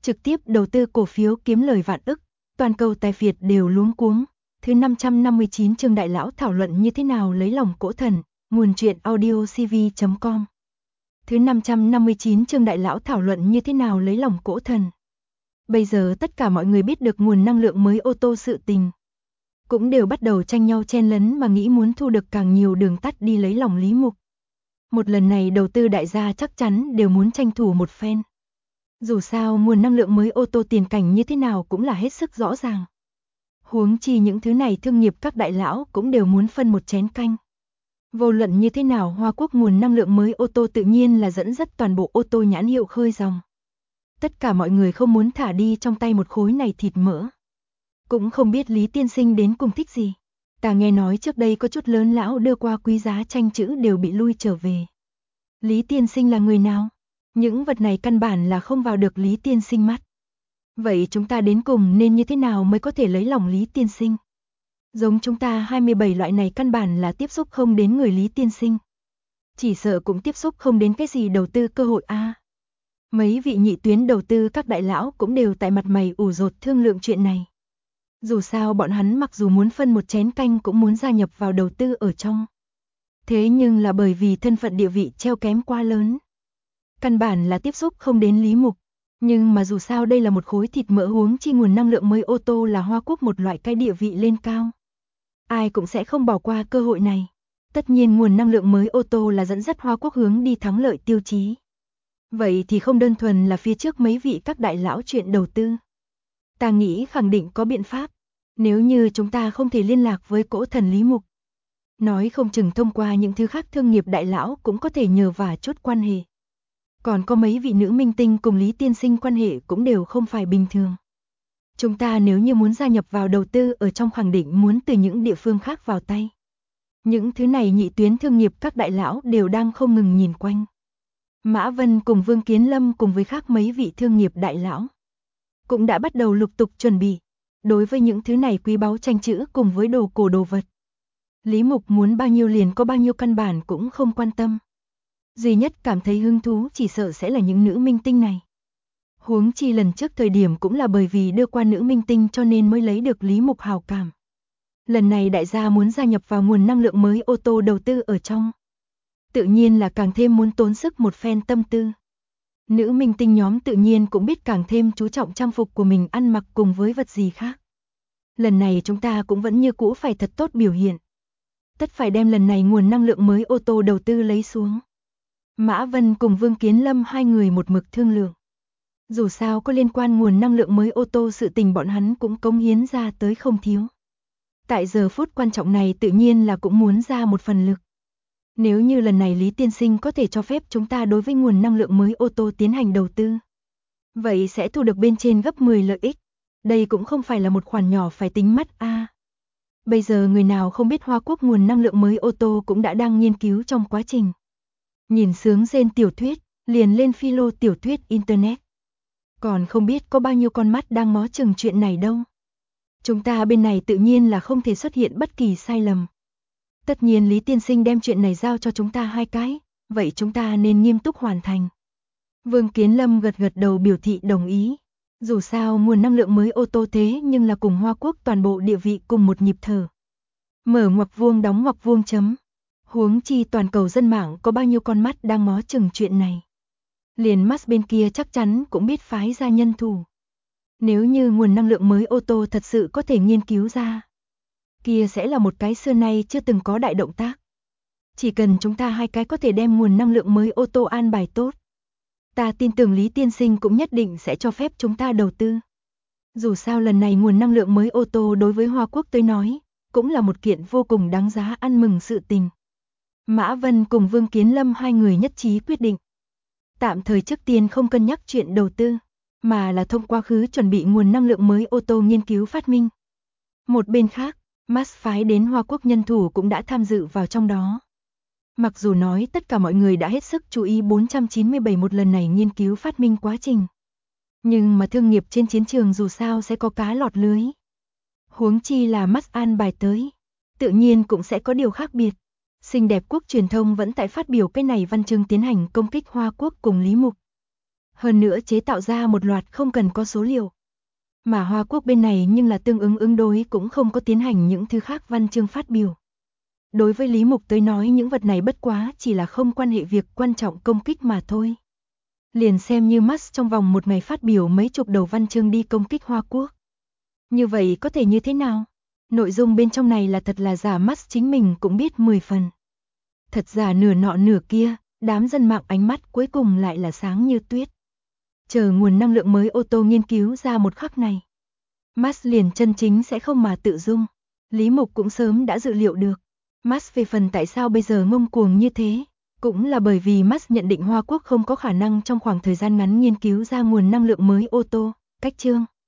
trực tiếp đầu tư cổ phiếu kiếm lời vạn ức, toàn cầu tài phiệt đều luống cuống. Thứ 559 chương đại lão thảo luận như thế nào lấy lòng cỗ thần, nguồn truyện audiocv.com. Thứ 559 chương đại lão thảo luận như thế nào lấy lòng cỗ thần. Bây giờ tất cả mọi người biết được nguồn năng lượng mới ô tô sự tình, cũng đều bắt đầu tranh nhau chen lấn mà nghĩ muốn thu được càng nhiều đường tắt đi lấy lòng Lý Mục. Một lần này đầu tư đại gia chắc chắn đều muốn tranh thủ một phen. Dù sao nguồn năng lượng mới ô tô tiền cảnh như thế nào cũng là hết sức rõ ràng. Huống chi những thứ này thương nghiệp các đại lão cũng đều muốn phân một chén canh. Vô luận như thế nào Hoa Quốc nguồn năng lượng mới ô tô tự nhiên là dẫn dắt toàn bộ ô tô nhãn hiệu khơi dòng. Tất cả mọi người không muốn thả đi trong tay một khối này thịt mỡ. Cũng không biết Lý Tiên Sinh đến cùng thích gì. Ta nghe nói trước đây có chút lớn lão đưa qua quý giá tranh chữ đều bị lui trở về. Lý Tiên Sinh là người nào? Những vật này căn bản là không vào được Lý Tiên Sinh mắt. Vậy chúng ta đến cùng nên như thế nào mới có thể lấy lòng Lý Tiên Sinh? Giống chúng ta 27 loại này căn bản là tiếp xúc không đến người Lý Tiên Sinh. Chỉ sợ cũng tiếp xúc không đến cái gì đầu tư cơ hội a. Mấy vị nhị tuyến đầu tư các đại lão cũng đều tại mặt mày ủ rột thương lượng chuyện này. Dù sao bọn hắn mặc dù muốn phân một chén canh cũng muốn gia nhập vào đầu tư ở trong. Thế nhưng là bởi vì thân phận địa vị treo kém quá lớn. Căn bản là tiếp xúc không đến Lý Mục. Nhưng mà dù sao đây là một khối thịt mỡ, huống chi nguồn năng lượng mới ô tô là Hoa Quốc một loại cái địa vị lên cao. Ai cũng sẽ không bỏ qua cơ hội này. Tất nhiên nguồn năng lượng mới ô tô là dẫn dắt Hoa Quốc hướng đi thắng lợi tiêu chí. Vậy thì không đơn thuần là phía trước mấy vị các đại lão chuyện đầu tư. Ta nghĩ khẳng định có biện pháp. Nếu như chúng ta không thể liên lạc với cỗ thần Lý Mục, nói không chừng thông qua những thứ khác thương nghiệp đại lão cũng có thể nhờ vả chút quan hệ. Còn có mấy vị nữ minh tinh cùng Lý Tiên Sinh quan hệ cũng đều không phải bình thường. Chúng ta nếu như muốn gia nhập vào đầu tư ở trong khẳng định muốn từ những địa phương khác vào tay. Những thứ này nhị tuyến thương nghiệp các đại lão đều đang không ngừng nhìn quanh. Mã Vân cùng Vương Kiến Lâm cùng với khác mấy vị thương nghiệp đại lão cũng đã bắt đầu lục tục chuẩn bị. Đối với những thứ này quý báu tranh chữ cùng với đồ cổ đồ vật, Lý Mục muốn bao nhiêu liền có bao nhiêu, căn bản cũng không quan tâm. Duy nhất cảm thấy hứng thú chỉ sợ sẽ là những nữ minh tinh này. Huống chi lần trước thời điểm cũng là bởi vì đưa qua nữ minh tinh cho nên mới lấy được Lý Mục hào cảm. Lần này đại gia muốn gia nhập vào nguồn năng lượng mới ô tô đầu tư ở trong. Tự nhiên là càng thêm muốn tốn sức một phen tâm tư. Nữ minh tinh nhóm tự nhiên cũng biết càng thêm chú trọng trang phục của mình ăn mặc cùng với vật gì khác. Lần này chúng ta cũng vẫn như cũ phải thật tốt biểu hiện. Tất phải đem lần này nguồn năng lượng mới ô tô đầu tư lấy xuống. Mã Vân cùng Vương Kiến Lâm hai người một mực thương lượng. Dù sao có liên quan nguồn năng lượng mới ô tô sự tình bọn hắn cũng cống hiến ra tới không thiếu. Tại giờ phút quan trọng này tự nhiên là cũng muốn ra một phần lực. Nếu như lần này Lý Tiên Sinh có thể cho phép chúng ta đối với nguồn năng lượng mới ô tô tiến hành đầu tư, vậy sẽ thu được bên trên gấp 10 lợi ích. Đây cũng không phải là một khoản nhỏ phải tính mắt a. Bây giờ người nào không biết Hoa Quốc nguồn năng lượng mới ô tô cũng đã đang nghiên cứu trong quá trình. Nhìn sướng rên tiểu thuyết, liền lên philo tiểu thuyết internet. Còn không biết có bao nhiêu con mắt đang ngó chừng chuyện này đâu. Chúng ta bên này tự nhiên là không thể xuất hiện bất kỳ sai lầm. Tất nhiên Lý Tiên Sinh đem chuyện này giao cho chúng ta hai cái, vậy chúng ta nên nghiêm túc hoàn thành. Vương Kiến Lâm gật gật đầu biểu thị đồng ý. Dù sao nguồn năng lượng mới ô tô thế nhưng là cùng Hoa Quốc toàn bộ địa vị cùng một nhịp thở. Mở ngoặc vuông đóng ngoặc vuông chấm. Huống chi toàn cầu dân mạng có bao nhiêu con mắt đang ngó chừng chuyện này. Liền Musk bên kia chắc chắn cũng biết phái ra nhân thủ. Nếu như nguồn năng lượng mới ô tô thật sự có thể nghiên cứu ra, kia sẽ là một cái xưa nay chưa từng có đại động tác. Chỉ cần chúng ta hai cái có thể đem nguồn năng lượng mới ô tô an bài tốt, ta tin tưởng Lý Tiên Sinh cũng nhất định sẽ cho phép chúng ta đầu tư. Dù sao lần này nguồn năng lượng mới ô tô đối với Hoa Quốc tới nói, cũng là một kiện vô cùng đáng giá ăn mừng sự tình. Mã Vân cùng Vương Kiến Lâm hai người nhất trí quyết định. Tạm thời trước tiên không cân nhắc chuyện đầu tư, mà là thông qua khứ chuẩn bị nguồn năng lượng mới ô tô nghiên cứu phát minh. Một bên khác, Musk phái đến Hoa Quốc nhân thủ cũng đã tham dự vào trong đó. Mặc dù nói tất cả mọi người đã hết sức chú ý 497 một lần này nghiên cứu phát minh quá trình. Nhưng mà thương nghiệp trên chiến trường dù sao sẽ có cá lọt lưới. Huống chi là Musk an bài tới, tự nhiên cũng sẽ có điều khác biệt. Xinh đẹp quốc truyền thông vẫn tại phát biểu cái này văn chương tiến hành công kích Hoa Quốc cùng Lý Mục. Hơn nữa chế tạo ra một loạt không cần có số liệu. Mà Hoa Quốc bên này nhưng là tương ứng đối cũng không có tiến hành những thứ khác văn chương phát biểu. Đối với Lý Mục tới nói những vật này bất quá chỉ là không quan hệ việc quan trọng công kích mà thôi. Liền xem như Musk trong vòng một ngày phát biểu mấy chục đầu văn chương đi công kích Hoa Quốc. Như vậy có thể như thế nào? Nội dung bên trong này là thật là giả, Musk chính mình cũng biết 10 phần. Thật giả nửa nọ nửa kia, đám dân mạng ánh mắt cuối cùng lại là sáng như tuyết. Chờ nguồn năng lượng mới ô tô nghiên cứu ra một khắc này, Musk liền chân chính sẽ không mà tự dung. Lý Mục cũng sớm đã dự liệu được. Musk về phần tại sao bây giờ ngông cuồng như thế, cũng là bởi vì Musk nhận định Hoa Quốc không có khả năng trong khoảng thời gian ngắn nghiên cứu ra nguồn năng lượng mới ô tô. Cách chương